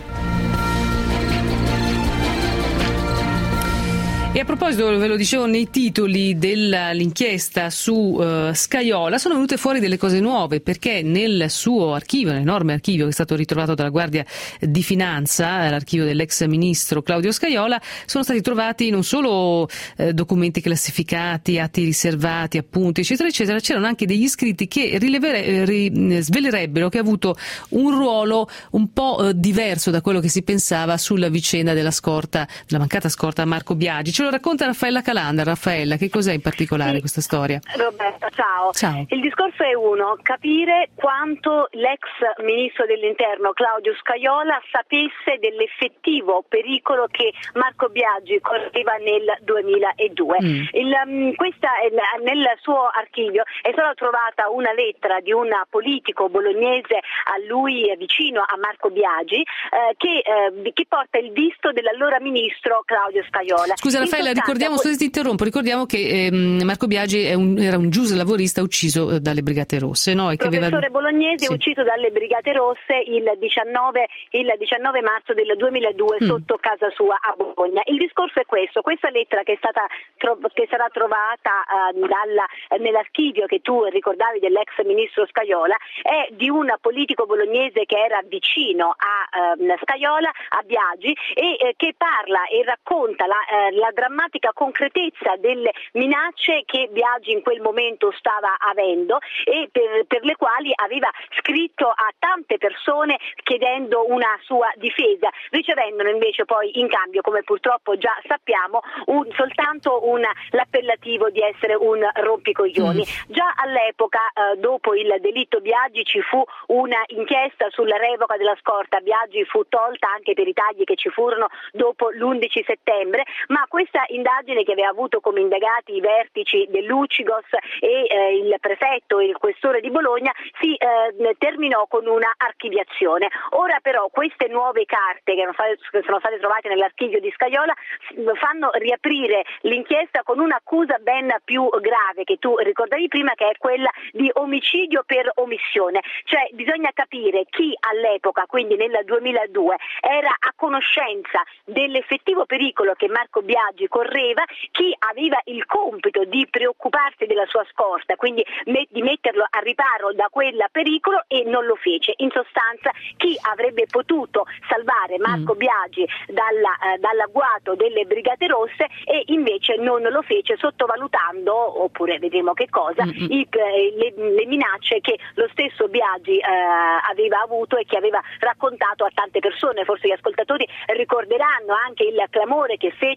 E a proposito, ve lo dicevo nei titoli dell'inchiesta su uh, Scajola, sono venute fuori delle cose nuove, perché nel suo archivio, nell'enorme archivio che è stato ritrovato dalla Guardia di Finanza, l'archivio dell'ex ministro Claudio Scajola, sono stati trovati non solo eh, documenti classificati, atti riservati, appunti, eccetera, eccetera, c'erano anche degli scritti che rilevere, ri, svelerebbero che ha avuto un ruolo un po' eh, diverso da quello che si pensava sulla vicenda della scorta, della mancata scorta a Marco Biagi. Ce lo racconta Raffaella Calanda. Raffaella, che cos'è in particolare sì. questa storia? Roberta, ciao. Ciao. Il discorso è uno: capire quanto l'ex ministro dell'Interno Claudio Scajola sapesse dell'effettivo pericolo che Marco Biagi correva nel duemiladue. Mm. Il, questa, nel suo archivio è stata trovata una lettera di un politico bolognese a lui vicino a Marco Biagi eh, che, eh, che porta il visto dell'allora ministro Claudio Scajola. Scusa Raffaella, ricordiamo, scusa ti interrompo, ricordiamo che ehm, Marco Biagi è un, era un giuslavorista ucciso eh, dalle Brigate Rosse, no? E che professore aveva... bolognese sì. ucciso dalle Brigate Rosse il diciannove, il diciannove marzo del duemiladue mm. sotto casa sua a Bologna. Il discorso è questo: questa lettera che è stata tro- che sarà trovata uh, dalla, nell'archivio che tu ricordavi dell'ex ministro Scajola è di un politico bolognese che era vicino a uh, Scajola, a Biagi, e eh, che parla e racconta la, eh, la drammatica concretezza delle minacce che Biagi in quel momento stava avendo e per, per le quali aveva scritto a tante persone chiedendo una sua difesa, ricevendone invece poi in cambio, come purtroppo già sappiamo, un, soltanto un, l'appellativo di essere un rompicoglioni. Mm. Già all'epoca, eh, dopo il delitto Biagi, ci fu una inchiesta sulla revoca della scorta. Biagi fu tolta anche per i tagli che ci furono dopo l'undici settembre, ma questa indagine, che aveva avuto come indagati i vertici dell'Ucigos e eh, il prefetto e il questore di Bologna, si eh, terminò con una archiviazione. Ora però queste nuove carte che sono state trovate nell'archivio di Scajola fanno riaprire l'inchiesta con un'accusa ben più grave che tu ricordavi prima, che è quella di omicidio per omissione. Cioè bisogna capire chi all'epoca, quindi nel duemiladue, era a conoscenza dell'effettivo pericolo che Marco Biagi correva, chi aveva il compito di preoccuparsi della sua scorta, quindi me- di metterlo a riparo da quel pericolo, e non lo fece. In sostanza, chi avrebbe potuto salvare Marco mm. Biagi dalla, eh, dall'agguato delle Brigate Rosse e invece non lo fece, sottovalutando, oppure vedremo che cosa, mm-hmm. i, le, le minacce che lo stesso Biagi eh, aveva avuto e che aveva raccontato a tante persone. Forse gli ascoltatori ricorderanno anche il clamore che fecero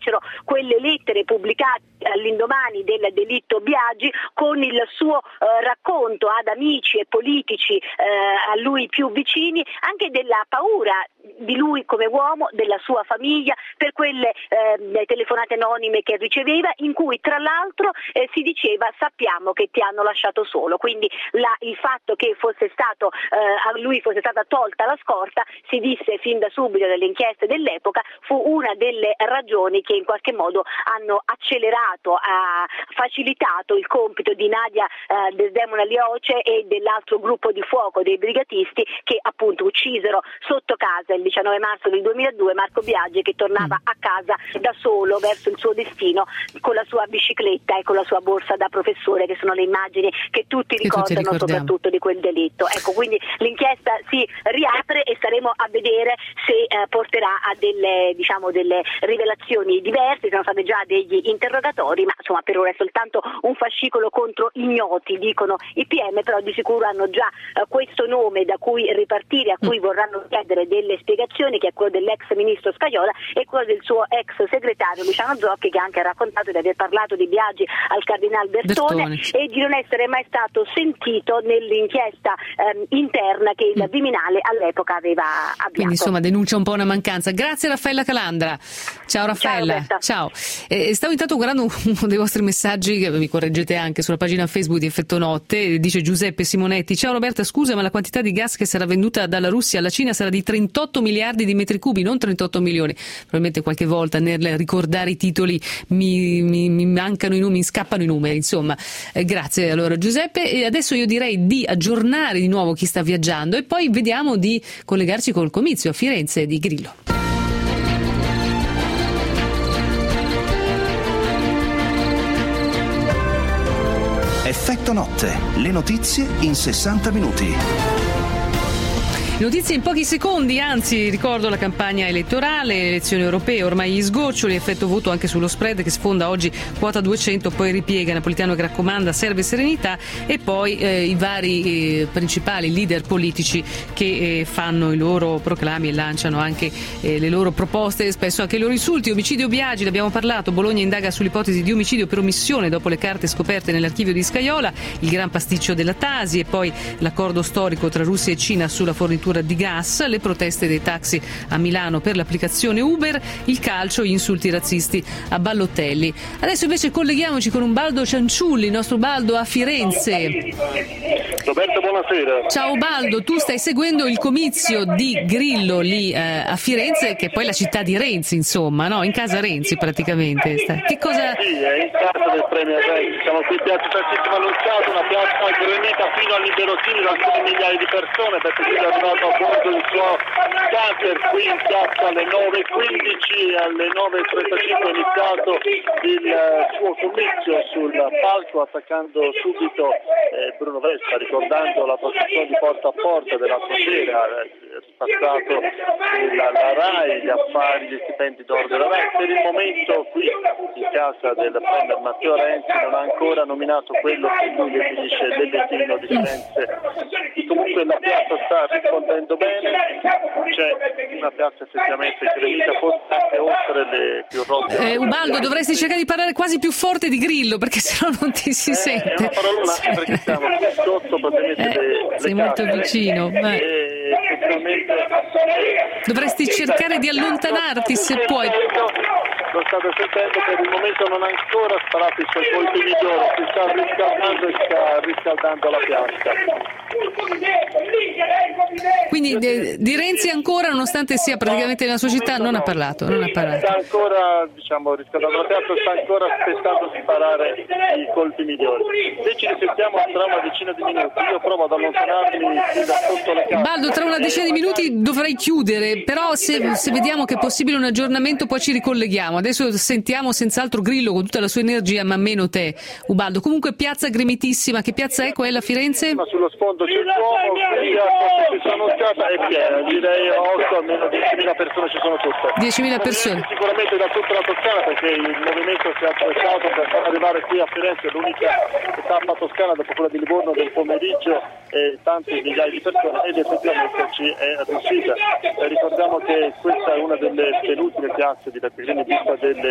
quelle lettere pubblicate all'indomani del delitto Biagi, con il suo eh, racconto ad amici e politici eh, a lui più vicini, anche della paura di lui come uomo, della sua famiglia, per quelle eh, telefonate anonime che riceveva, in cui tra l'altro eh, si diceva: sappiamo che ti hanno lasciato solo. Quindi la, il fatto che fosse stato eh, a lui fosse stata tolta la scorta, si disse fin da subito nelle inchieste dell'epoca, fu una delle ragioni che in qualche modo hanno accelerato, ha facilitato il compito di Nadia eh, Desdemona Lioce e dell'altro gruppo di fuoco dei brigatisti, che appunto uccisero sotto casa il diciannove marzo del duemiladue Marco Biagi, che tornava a casa da solo verso il suo destino con la sua bicicletta e con la sua borsa da professore, che sono le immagini che tutti che ricordano tutti soprattutto di quel delitto. Ecco, quindi l'inchiesta si riapre e staremo a vedere se eh, porterà a delle, diciamo, delle rivelazioni diverse. Sono stati già degli interrogatori, ma insomma per ora è soltanto un fascicolo contro ignoti, dicono i P M, però di sicuro hanno già eh, questo nome da cui ripartire, a cui vorranno chiedere delle spiegazioni, che è quello dell'ex ministro Scajola e quello del suo ex segretario Luciano Zocchi, che ha anche raccontato di aver parlato di Biagi al cardinal Bertone, Bertone. e di non essere mai stato sentito nell'inchiesta ehm, interna che il Viminale all'epoca aveva avviato. Quindi insomma denuncia un po' una mancanza. Grazie Raffaella Calandra. Ciao Raffaella. Ciao. Ciao. Eh, stavo intanto guardando uno dei vostri messaggi, che mi correggete anche sulla pagina Facebook di Effetto Notte. Dice Giuseppe Simonetti: ciao Roberta, scusa, ma la quantità di gas che sarà venduta dalla Russia alla Cina sarà di trentotto miliardi di metri cubi, non trentotto milioni. Probabilmente qualche volta nel ricordare i titoli mi, mi, mi mancano i numeri, mi scappano i numeri, insomma. Eh, grazie allora Giuseppe. E adesso io direi di aggiornare di nuovo chi sta viaggiando e poi vediamo di collegarci col comizio a Firenze di Grillo. Effetto Notte, le notizie in sessanta minuti. Notizie in pochi secondi, anzi ricordo la campagna elettorale, le elezioni europee, ormai gli sgoccioli, effetto voto anche sullo spread che sfonda oggi quota duecento, poi ripiega, Napolitano che raccomanda serve serenità, e poi eh, i vari eh, principali leader politici che eh, fanno i loro proclami e lanciano anche eh, le loro proposte, spesso anche i loro insulti. Omicidio Biagi, l'abbiamo parlato, Bologna indaga sull'ipotesi di omicidio per omissione dopo le carte scoperte nell'archivio di Scajola, il gran pasticcio della Tasi e poi l'accordo storico tra Russia e Cina sulla fornitura di gas, le proteste dei taxi a Milano per l'applicazione Uber, il calcio, gli insulti razzisti a Ballottelli. Adesso invece colleghiamoci con un Baldo Cianciulli, il nostro Baldo a Firenze. Roberto, buonasera. Ciao Baldo, tu stai seguendo il comizio di Grillo lì eh, a Firenze, che è poi la città di Renzi, insomma, no? In casa Renzi praticamente. Che cosa... Sì, è in casa del Premier Renzi. Siamo qui in piazza Francesco Malluccato, una piazza gremita fino all'Inverosini da alcune migliaia di persone, perché qui è arrivato a bordo il suo camper qui in piazza alle nove e quindici, alle nove e trentacinque è iniziato il suo comizio sul palco, attaccando subito eh, Bruno Vespa, ricordando la posizione di porta a porta dell'altra sera, eh, passato la, la RAI, gli affari, gli stipendi d'oro della RAI. Per il momento qui in casa del Premier Matteo Renzi non ha ancora nominato quello che lui definisce l'ellettino di Firenze. Comunque la piazza sta rispondendo bene, c'è una piazza effettivamente gremita, forse anche oltre le più rotte. Eh, Ubaldo, dovresti cercare di parlare quasi più forte di Grillo, perché sennò non ti si eh, sente. È una parolona anche perché siamo qui sotto praticamente eh, le, le sei molto case. vicino. E, effettivamente, dovresti cercare di allontanarti se puoi. Lo state sentendo, per il momento non ha ancora sparato i suoi colpi migliori, si sta riscaldando e sta riscaldando la piazza. Quindi de, di Renzi ancora, nonostante sia praticamente nella sua città, non ha parlato, non ha parlato. Sta ancora, diciamo, riscaldando la piazza, sta ancora aspettando di sparare i colpi migliori. Se ci risentiamo tra una decina di minuti, io provo ad allontanarmi da sotto le case. Baldo, tra una decina di minuti dovrei chiudere, però se, se vediamo che è possibile un aggiornamento poi ci ricolleghiamo. Adesso sentiamo senz'altro Grillo con tutta la sua energia, ma meno te, Ubaldo. Comunque piazza gremitissima, che piazza è quella a Firenze? Ma sullo sfondo c'è il Duomo, qui a Costituzione Annunciata è piena, direi otto, almeno diecimila persone ci sono tutte. diecimila persone. Sicuramente da tutta la Toscana, perché il movimento si è attrezzato per far arrivare qui a Firenze, l'unica tappa toscana dopo quella di Livorno del pomeriggio, e tante migliaia di persone, ed effettivamente ci è riuscita. Eh, ricordiamo che questa è una delle penultime piazze di Peppino in vista delle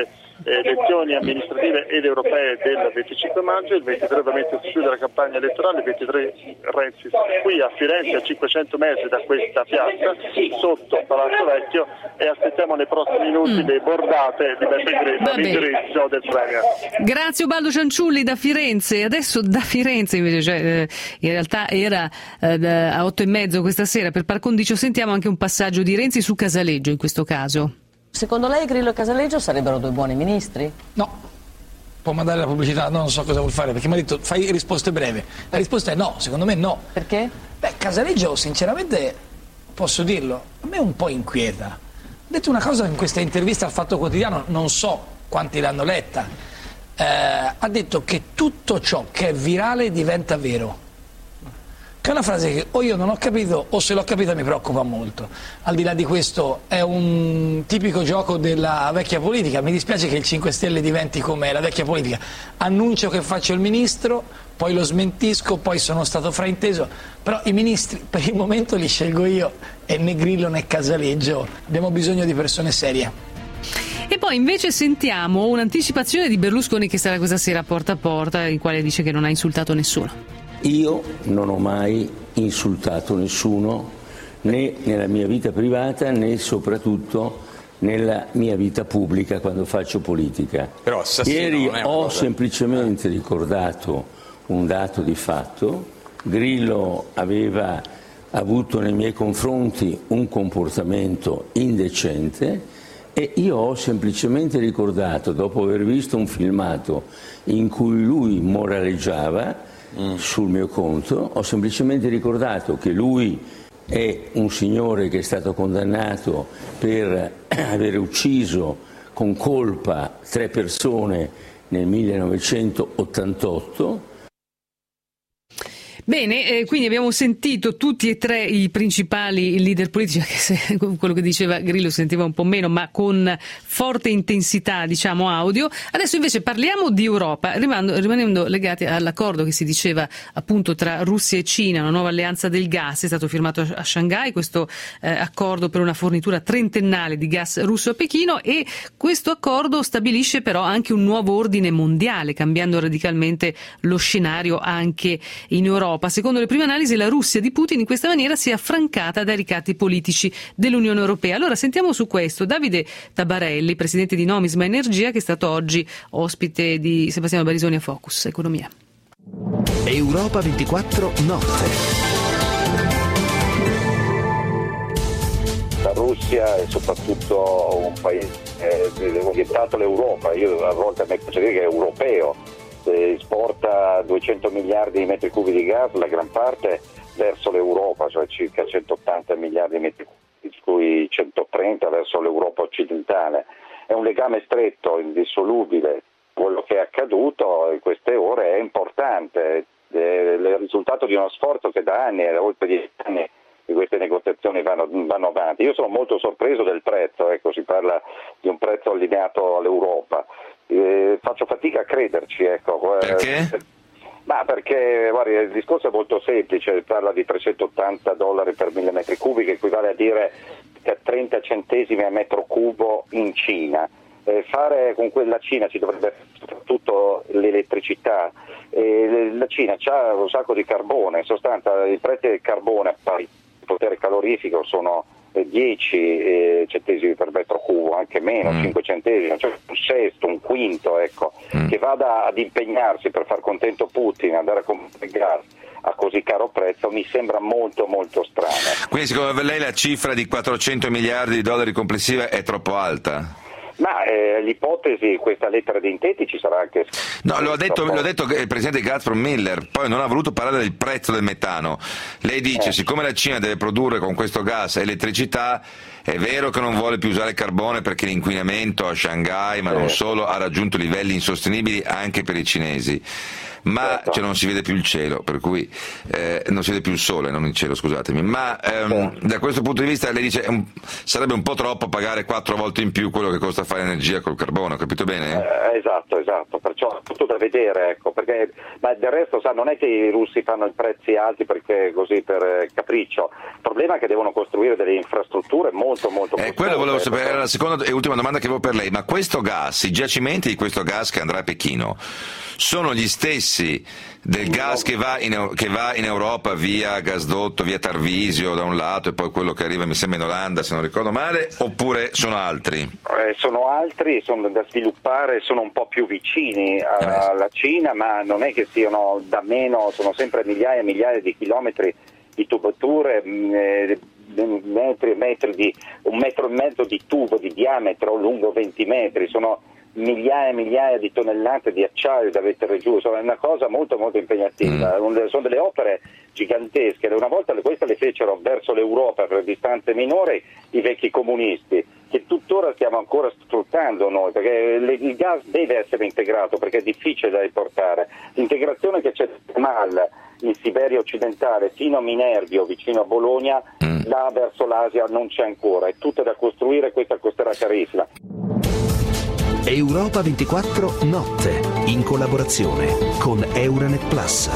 elezioni amministrative ed europee del venticinque maggio, il ventitré ovviamente si chiude la campagna elettorale, il ventitré Renzi qui a Firenze a cinquecento metri da questa piazza sotto Palazzo Vecchio, e aspettiamo nei prossimi minuti mm. le bordate di Beppe Grillo all'indirizzo del Premier. Grazie Ubaldo Cianciulli da Firenze. Adesso da Firenze invece, cioè, eh, in realtà era eh, a otto e mezzo questa sera per par condicio, sentiamo anche un passaggio di Renzi su Casaleggio in questo caso. Secondo lei Grillo e Casaleggio sarebbero due buoni ministri? No. Può mandare la pubblicità, no, non so cosa vuol fare, perché mi ha detto fai risposte breve. La risposta è no, secondo me no. Perché? Beh, Casaleggio, sinceramente, posso dirlo, a me un po' inquieta. Ha detto una cosa in questa intervista al Fatto Quotidiano, non so quanti l'hanno letta. Eh, ha detto che tutto ciò che è virale diventa vero. Che è una frase che o io non ho capito o se l'ho capita mi preoccupa molto. Al di là di questo è un tipico gioco della vecchia politica. Mi dispiace che il cinque Stelle diventi come la vecchia politica. Annuncio che faccio il ministro, poi lo smentisco, poi sono stato frainteso. Però i ministri per il momento li scelgo io, e né Grillo né Casaleggio. Abbiamo bisogno di persone serie. E poi invece sentiamo un'anticipazione di Berlusconi che sarà questa sera porta a porta, in quale dice che non ha insultato nessuno. Io non ho mai insultato nessuno, né nella mia vita privata né soprattutto nella mia vita pubblica quando faccio politica. Però Ieri non è ho cosa. semplicemente ricordato un dato di fatto. Grillo aveva avuto nei miei confronti un comportamento indecente e io ho semplicemente ricordato, dopo aver visto un filmato in cui lui moraleggiava Mm. sul mio conto, ho semplicemente ricordato che lui è un signore che è stato condannato per aver ucciso con colpa tre persone nel millenovecentottantotto. Bene, eh, quindi abbiamo sentito tutti e tre i principali leader politici, anche se quello che diceva Grillo sentiva un po' meno, ma con forte intensità, diciamo, audio. Adesso invece parliamo di Europa, rimanendo, rimanendo legati all'accordo che si diceva appunto tra Russia e Cina, una nuova alleanza del gas. È stato firmato a Shanghai questo eh, accordo per una fornitura trentennale di gas russo a Pechino, e questo accordo stabilisce però anche un nuovo ordine mondiale, cambiando radicalmente lo scenario anche in Europa. Secondo le prime analisi, la Russia di Putin in questa maniera si è affrancata dai ricatti politici dell'Unione Europea. Allora sentiamo su questo Davide Tabarelli, presidente di Nomisma Energia, che è stato oggi ospite di Sebastiano Barisoni a Focus Economia. Europa ventiquattro notte. La Russia è soprattutto un paese eh, orientato all'Europa. Io a volte mi piace dire che è europeo. Esporta duecento miliardi di metri cubi di gas, la gran parte verso l'Europa, cioè circa centottanta miliardi di metri cubi, di cui centotrenta verso l'Europa occidentale. È un legame stretto, indissolubile. Quello che è accaduto in queste ore è importante, è il risultato di uno sforzo che da anni, oltre dieci anni, di queste negoziazioni vanno, vanno avanti. Io sono molto sorpreso del prezzo, ecco, si parla di un prezzo allineato all'Europa. Eh, faccio fatica a crederci, ecco. Perché? Ma perché guardi, il discorso è molto semplice, parla di trecentottanta dollari per mille metri cubi, che equivale a dire trenta centesimi a metro cubo in Cina. Eh, fare con quella Cina ci dovrebbe soprattutto l'elettricità. Eh, la Cina ha un sacco di carbone, in sostanza i prezzi del carbone, il potere calorifico sono dieci eh, centesimi per metro cubo, anche meno, mm. cinque centesimi, cioè un sesto, un quinto, ecco, mm. che vada ad impegnarsi per far contento Putin, andare a comprare gas a così caro prezzo, mi sembra molto molto strano. Quindi secondo lei la cifra di quattrocento miliardi di dollari complessiva è troppo alta? Ma eh, l'ipotesi, questa lettera di intenti ci sarà anche... No, lo ha detto, lo ha detto il presidente Gazprom Miller, poi non ha voluto parlare del prezzo del metano. Lei dice, eh. siccome la Cina deve produrre con questo gas elettricità, è vero che non vuole più usare il carbone perché l'inquinamento a Shanghai, ma eh. non solo, ha raggiunto livelli insostenibili anche per i cinesi. Ma certo. cioè, non si vede più il cielo, per cui eh, non si vede più il sole, non il cielo, scusatemi. Ma ehm, certo. da questo punto di vista lei dice um, sarebbe un po' troppo pagare quattro volte in più quello che costa fare energia col carbone, ho capito bene? Eh, esatto, esatto, perciò è tutto da vedere, ecco, perché ma del resto sa, non è che i russi fanno i prezzi alti perché così per capriccio, il problema è che devono costruire delle infrastrutture molto molto costose. Eh, quello volevo sapere, era la seconda e ultima domanda che avevo per lei, ma questo gas, i giacimenti di questo gas che andrà a Pechino, sono gli stessi del gas che va, in, che va in Europa via gasdotto, via Tarvisio da un lato e poi quello che arriva mi sembra in Olanda se non ricordo male, oppure sono altri? Eh, sono altri, sono da sviluppare, sono un po' più vicini alla Cina, ma non è che siano da meno, sono sempre migliaia e migliaia di chilometri di tubature, eh, metri e metri di, un metro e mezzo di tubo di diametro lungo venti metri, sono migliaia e migliaia di tonnellate di acciaio da mettere giù, è una cosa molto molto impegnativa, mm. sono delle opere gigantesche. Una volta queste le fecero verso l'Europa per distanze minori i vecchi comunisti, che tuttora stiamo ancora sfruttando noi, perché il gas deve essere integrato perché è difficile da riportare. L'integrazione che c'è a Mal in Siberia occidentale fino a Minervio vicino a Bologna, mm. là verso l'Asia non c'è ancora, è tutta da costruire, questa costerà carissima. Europa ventiquattro Notte, in collaborazione con Euranet Plus.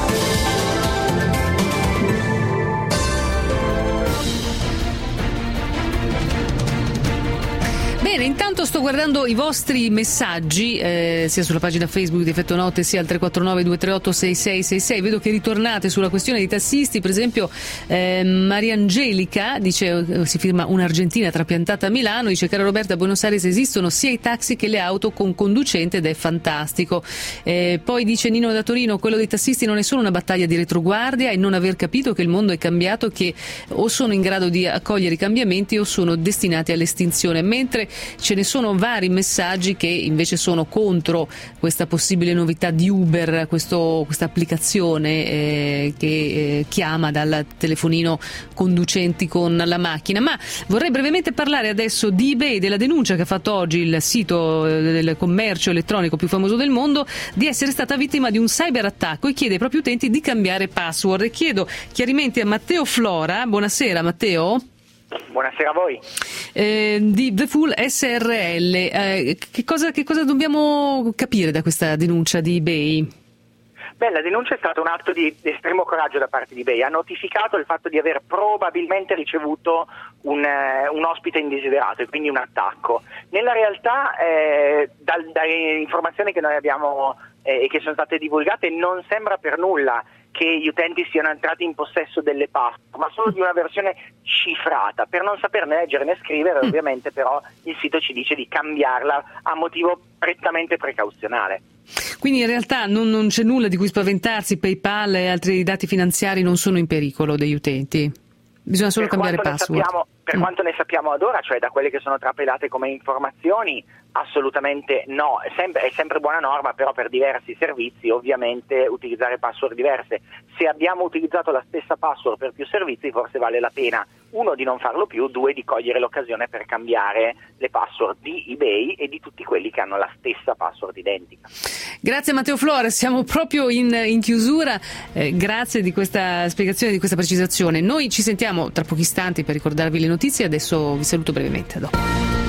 Bene, intanto sto guardando i vostri messaggi, eh, sia sulla pagina Facebook di Effetto Notte sia al tre quattro nove due tre otto sei sei sei sei. Vedo che ritornate sulla questione dei tassisti, per esempio eh, Mariangelica dice, si firma un'argentina trapiantata a Milano, dice: cara Roberta, a Buenos Aires esistono sia i taxi che le auto con conducente ed è fantastico. Eh, poi dice Nino da Torino, quello dei tassisti non è solo una battaglia di retroguardia e non aver capito che il mondo è cambiato, che o sono in grado di accogliere i cambiamenti o sono destinati all'estinzione, mentre ce ne sono vari messaggi che invece sono contro questa possibile novità di Uber, questo, questa applicazione eh, che eh, chiama dal telefonino conducenti con la macchina. Ma vorrei brevemente parlare adesso di eBay, della denuncia che ha fatto oggi il sito del commercio elettronico più famoso del mondo di essere stata vittima di un cyberattacco e chiede ai propri utenti di cambiare password. E chiedo chiarimenti a Matteo Flora. Buonasera Matteo. Buonasera a voi. Eh, di The Full S R L, eh, che, cosa, che cosa dobbiamo capire da questa denuncia di eBay? Beh, la denuncia è stata un atto di estremo coraggio da parte di eBay, ha notificato il fatto di aver probabilmente ricevuto un, eh, un ospite indesiderato e quindi un attacco. Nella realtà, eh, dal, dalle informazioni che noi abbiamo e eh, che sono state divulgate, non sembra per nulla che gli utenti siano entrati in possesso delle password, ma solo di una versione cifrata. Per non saperne leggere né scrivere, ovviamente, però il sito ci dice di cambiarla a motivo prettamente precauzionale. Quindi in realtà non, non c'è nulla di cui spaventarsi, PayPal e altri dati finanziari non sono in pericolo degli utenti? Bisogna solo per cambiare password? Sappiamo, per mm. quanto ne sappiamo ad ora, cioè da quelle che sono trapelate come informazioni, assolutamente no, è sempre, è sempre buona norma, però per diversi servizi ovviamente utilizzare password diverse. Se abbiamo utilizzato la stessa password per più servizi, forse vale la pena, uno, di non farlo più, due, di cogliere l'occasione per cambiare le password di eBay e di tutti quelli che hanno la stessa password identica. Grazie Matteo Flores, siamo proprio in, in chiusura, eh, grazie di questa spiegazione, di questa precisazione. Noi ci sentiamo tra pochi istanti per ricordarvi le notizie, adesso vi saluto brevemente. A dopo.